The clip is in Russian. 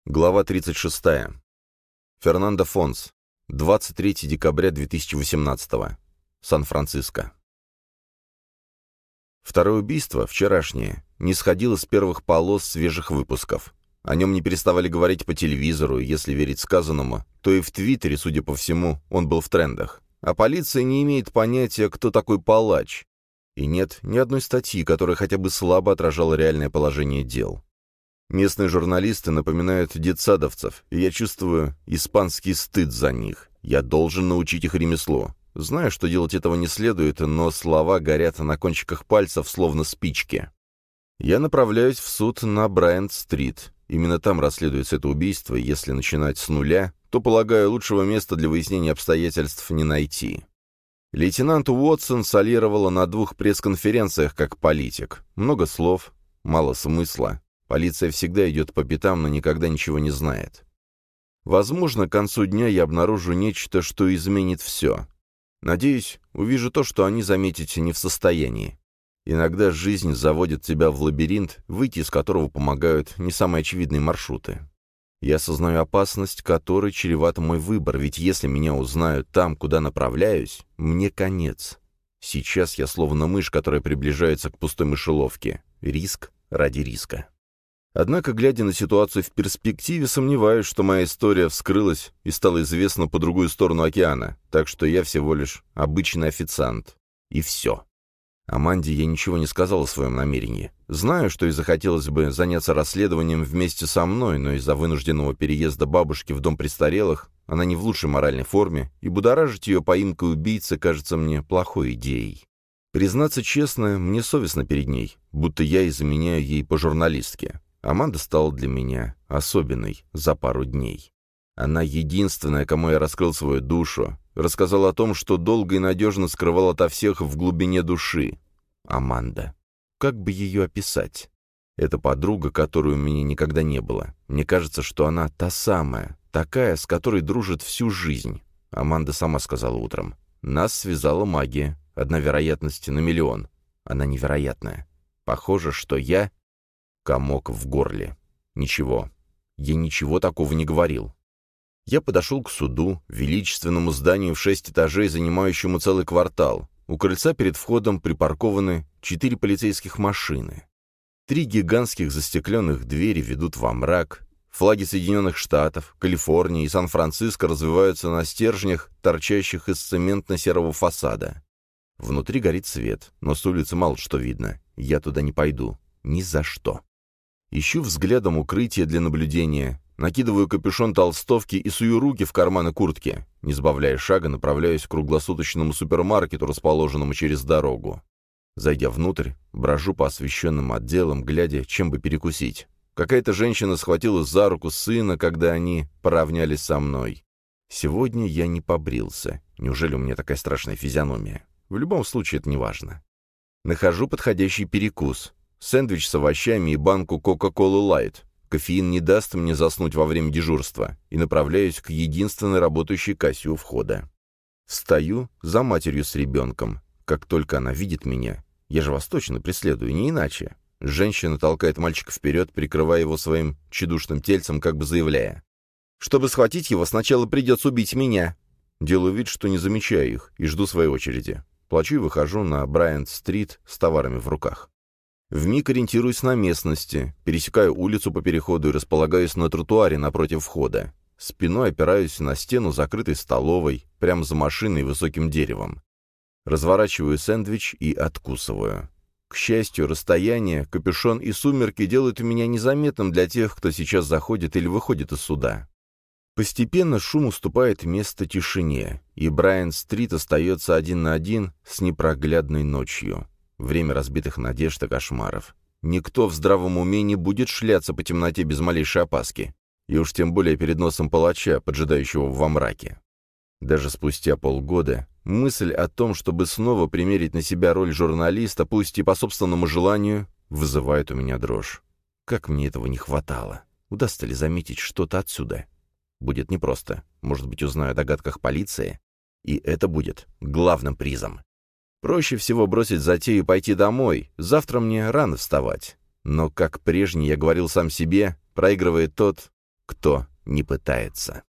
Глава 36. Фернандо Фонс. 23 декабря 2018. Сан-Франциско. Второе убийство, вчерашнее, не сходило с первых полос свежих выпусков. О нем не переставали говорить по телевизору, и если верить сказанному, то и в Твиттере, судя по всему, он был в трендах. А полиция не имеет понятия, кто такой палач. И нет ни одной статьи, которая хотя бы слабо отражала реальное положение дел. Местные журналисты напоминают детсадовцев, и я чувствую испанский стыд за них. Я должен научить их ремеслу. Знаю, что делать этого не следует, но слова горят на кончиках пальцев, словно спички. Я направляюсь в суд на Брайант-стрит. Именно там расследуется это убийство, и если начинать с нуля, то, полагаю, лучшего места для выяснения обстоятельств не найти. Лейтенант Уотсон солировала на 2 пресс-конференциях как политик. Много слов, мало смысла. Полиция всегда идет по пятам, но никогда ничего не знает. Возможно, к концу дня я обнаружу нечто, что изменит все. Надеюсь, увижу то, что они заметить не в состоянии. Иногда жизнь заводит тебя в лабиринт, выйти из которого помогают не самые очевидные маршруты. Я осознаю опасность, которой чреват мой выбор, ведь если меня узнают там, куда направляюсь, мне конец. Сейчас я словно мышь, которая приближается к пустой мышеловке. Риск ради риска. Однако, глядя на ситуацию в перспективе, сомневаюсь, что моя история вскрылась и стала известна по другую сторону океана, так что я всего лишь обычный официант. И все. Аманде я ничего не сказал о своем намерении. Знаю, что ей захотелось бы заняться расследованием вместе со мной, но из-за вынужденного переезда бабушки в дом престарелых она не в лучшей моральной форме, и будоражить ее поимкой убийцы кажется мне плохой идеей. Признаться честно, мне совестно перед ней, будто я изменяю ей по-журналистски. Аманда стала для меня особенной за пару дней. Она единственная, кому я раскрыл свою душу, рассказал о том, что долго и надежно скрывал ото всех в глубине души. Аманда. Как бы ее описать? Это подруга, которой у меня никогда не было. Мне кажется, что она та самая, такая, с которой дружит всю жизнь. Аманда сама сказала утром. Нас связала магия. Одна вероятность на миллион. Она невероятная. Похоже, что я... Комок в горле. Ничего. Я ничего такого не говорил. Я подошел к суду, величественному зданию в 6 этажей, занимающему целый квартал. У крыльца перед входом припаркованы 4 полицейских машины. 3 гигантских застекленных двери ведут во мрак. Флаги Соединенных Штатов, Калифорнии и Сан-Франциско развиваются на стержнях, торчащих из цементно-серого фасада. Внутри горит свет, но с улицы мало что видно. Я туда не пойду. Ни за что. Ищу взглядом укрытие для наблюдения, накидываю капюшон толстовки и сую руки в карманы куртки. Не сбавляя шага, направляюсь к круглосуточному супермаркету, расположенному через дорогу. Зайдя внутрь, брожу по освещенным отделам, глядя, чем бы перекусить. Какая-то женщина схватила за руку сына, когда они поравнялись со мной. Сегодня я не побрился. Неужели у меня такая страшная физиономия? В любом случае, это не важно. Нахожу подходящий перекус. Сэндвич с овощами и банку Coca-Cola Light. Кофеин не даст мне заснуть во время дежурства, и направляюсь к единственной работающей кассе у входа. Встаю за матерью с ребенком. Как только она видит меня, я же вас точно преследую, не иначе. Женщина толкает мальчика вперед, прикрывая его своим тщедушным тельцем, как бы заявляя. «Чтобы схватить его, сначала придется убить меня». Делаю вид, что не замечаю их, и жду своей очереди. Плачу и выхожу на Брайант-стрит с товарами в руках. Вмиг ориентируюсь на местности, пересекаю улицу по переходу и располагаюсь на тротуаре напротив входа. Спиной опираюсь на стену закрытой столовой, прямо за машиной и высоким деревом. Разворачиваю сэндвич и откусываю. К счастью, расстояние, капюшон и сумерки делают меня незаметным для тех, кто сейчас заходит или выходит из суда. Постепенно шум уступает место тишине, и Брайант-стрит остается один на один с непроглядной ночью. Время разбитых надежд и кошмаров. Никто в здравом уме не будет шляться по темноте без малейшей опаски. И уж тем более перед носом палача, поджидающего во мраке. Даже спустя полгода мысль о том, чтобы снова примерить на себя роль журналиста, пусть и по собственному желанию, вызывает у меня дрожь. Как мне этого не хватало. Удастся ли заметить что-то отсюда? Будет непросто. Может быть, узнаю о догадках полиции? И это будет главным призом. Проще всего бросить затею и пойти домой. Завтра мне рано вставать. Но, как прежний, я говорил сам себе, проигрывает тот, кто не пытается.